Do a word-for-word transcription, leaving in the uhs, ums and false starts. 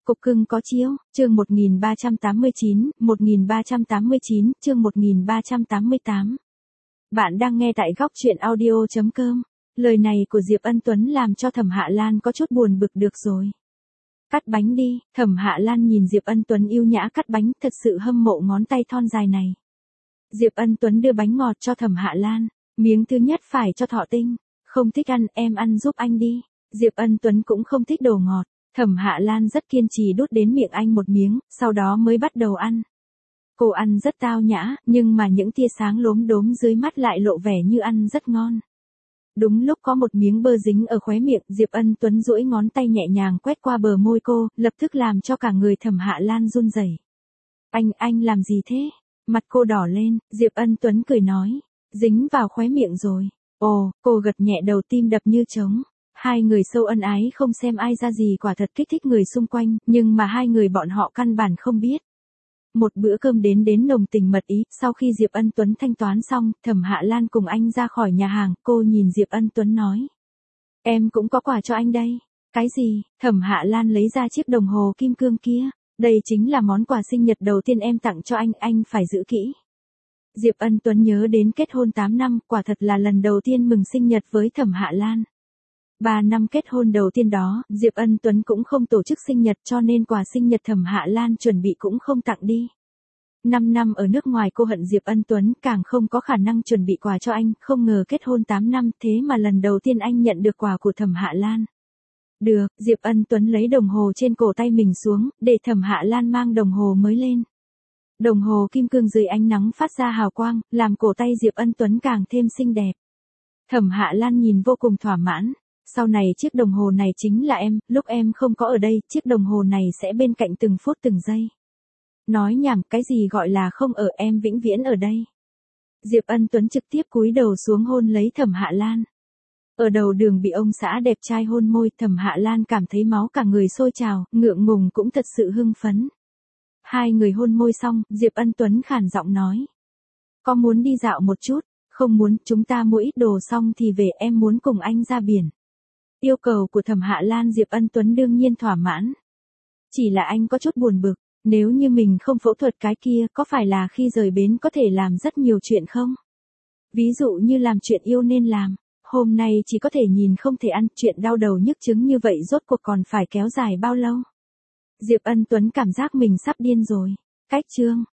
Cục cưng có chiếu, chương một nghìn ba trăm tám mươi chín, một nghìn ba trăm tám mươi chín, chương một nghìn ba trăm tám mươi tám. Bạn đang nghe tại góc truyện audio chấm com. Lời này của Diệp Ân Tuấn làm cho Thẩm Hạ Lan có chút buồn bực được rồi. Cắt bánh đi, Thẩm Hạ Lan nhìn Diệp Ân Tuấn yêu nhã cắt bánh, thật sự hâm mộ ngón tay thon dài này. Diệp Ân Tuấn đưa bánh ngọt cho Thẩm Hạ Lan, miếng thứ nhất phải cho Thọ Tinh, không thích ăn, em ăn giúp anh đi. Diệp Ân Tuấn cũng không thích đồ ngọt. Thẩm Hạ Lan rất kiên trì đút đến miệng anh một miếng, sau đó mới bắt đầu ăn. Cô ăn rất tao nhã, nhưng mà những tia sáng lốm đốm dưới mắt lại lộ vẻ như ăn rất ngon. Đúng lúc có một miếng bơ dính ở khóe miệng, Diệp Ân Tuấn duỗi ngón tay nhẹ nhàng quét qua bờ môi cô, lập tức làm cho cả người Thẩm Hạ Lan run rẩy. Anh, anh làm gì thế? Mặt cô đỏ lên, Diệp Ân Tuấn cười nói, dính vào khóe miệng rồi. Ồ, cô gật nhẹ đầu, tim đập như trống. Hai người sâu ân ái không xem ai ra gì, quả thật kích thích người xung quanh, nhưng mà hai người bọn họ căn bản không biết. Một bữa cơm đến đến nồng tình mật ý, sau khi Diệp Ân Tuấn thanh toán xong, Thẩm Hạ Lan cùng anh ra khỏi nhà hàng, cô nhìn Diệp Ân Tuấn nói. Em cũng có quà cho anh đây. Cái gì? Thẩm Hạ Lan lấy ra chiếc đồng hồ kim cương kia. Đây chính là món quà sinh nhật đầu tiên em tặng cho anh, anh phải giữ kỹ. Diệp Ân Tuấn nhớ đến kết hôn tám năm, quả thật là lần đầu tiên mừng sinh nhật với Thẩm Hạ Lan. Ba năm kết hôn đầu tiên đó, Diệp Ân Tuấn cũng không tổ chức sinh nhật, cho nên quà sinh nhật Thẩm Hạ Lan chuẩn bị cũng không tặng đi. Năm năm ở nước ngoài cô hận Diệp Ân Tuấn, càng không có khả năng chuẩn bị quà cho anh, không ngờ kết hôn tám năm, thế mà lần đầu tiên anh nhận được quà của Thẩm Hạ Lan. Được, Diệp Ân Tuấn lấy đồng hồ trên cổ tay mình xuống, để Thẩm Hạ Lan mang đồng hồ mới lên. Đồng hồ kim cương dưới ánh nắng phát ra hào quang, làm cổ tay Diệp Ân Tuấn càng thêm xinh đẹp. Thẩm Hạ Lan nhìn vô cùng thỏa mãn. Sau này chiếc đồng hồ này chính là em, lúc em không có ở đây, chiếc đồng hồ này sẽ bên cạnh từng phút từng giây. Nói nhảm, cái gì gọi là không ở, em vĩnh viễn ở đây. Diệp Ân Tuấn trực tiếp cúi đầu xuống hôn lấy Thẩm Hạ Lan. Ở đầu đường bị ông xã đẹp trai hôn môi, Thẩm Hạ Lan cảm thấy máu cả người sôi trào, ngượng ngùng cũng thật sự hưng phấn. Hai người hôn môi xong, Diệp Ân Tuấn khàn giọng nói. Có muốn đi dạo một chút? Không muốn, chúng ta mua ít đồ xong thì về, em muốn cùng anh ra biển. Yêu cầu của Thẩm Hạ Lan Diệp Ân Tuấn đương nhiên thỏa mãn. Chỉ là anh có chút buồn bực, nếu như mình không phẫu thuật cái kia, có phải là khi rời bến có thể làm rất nhiều chuyện không? Ví dụ như làm chuyện yêu nên làm, hôm nay chỉ có thể nhìn không thể ăn, chuyện đau đầu nhức chứng như vậy rốt cuộc còn phải kéo dài bao lâu? Diệp Ân Tuấn cảm giác mình sắp điên rồi. Cách chương,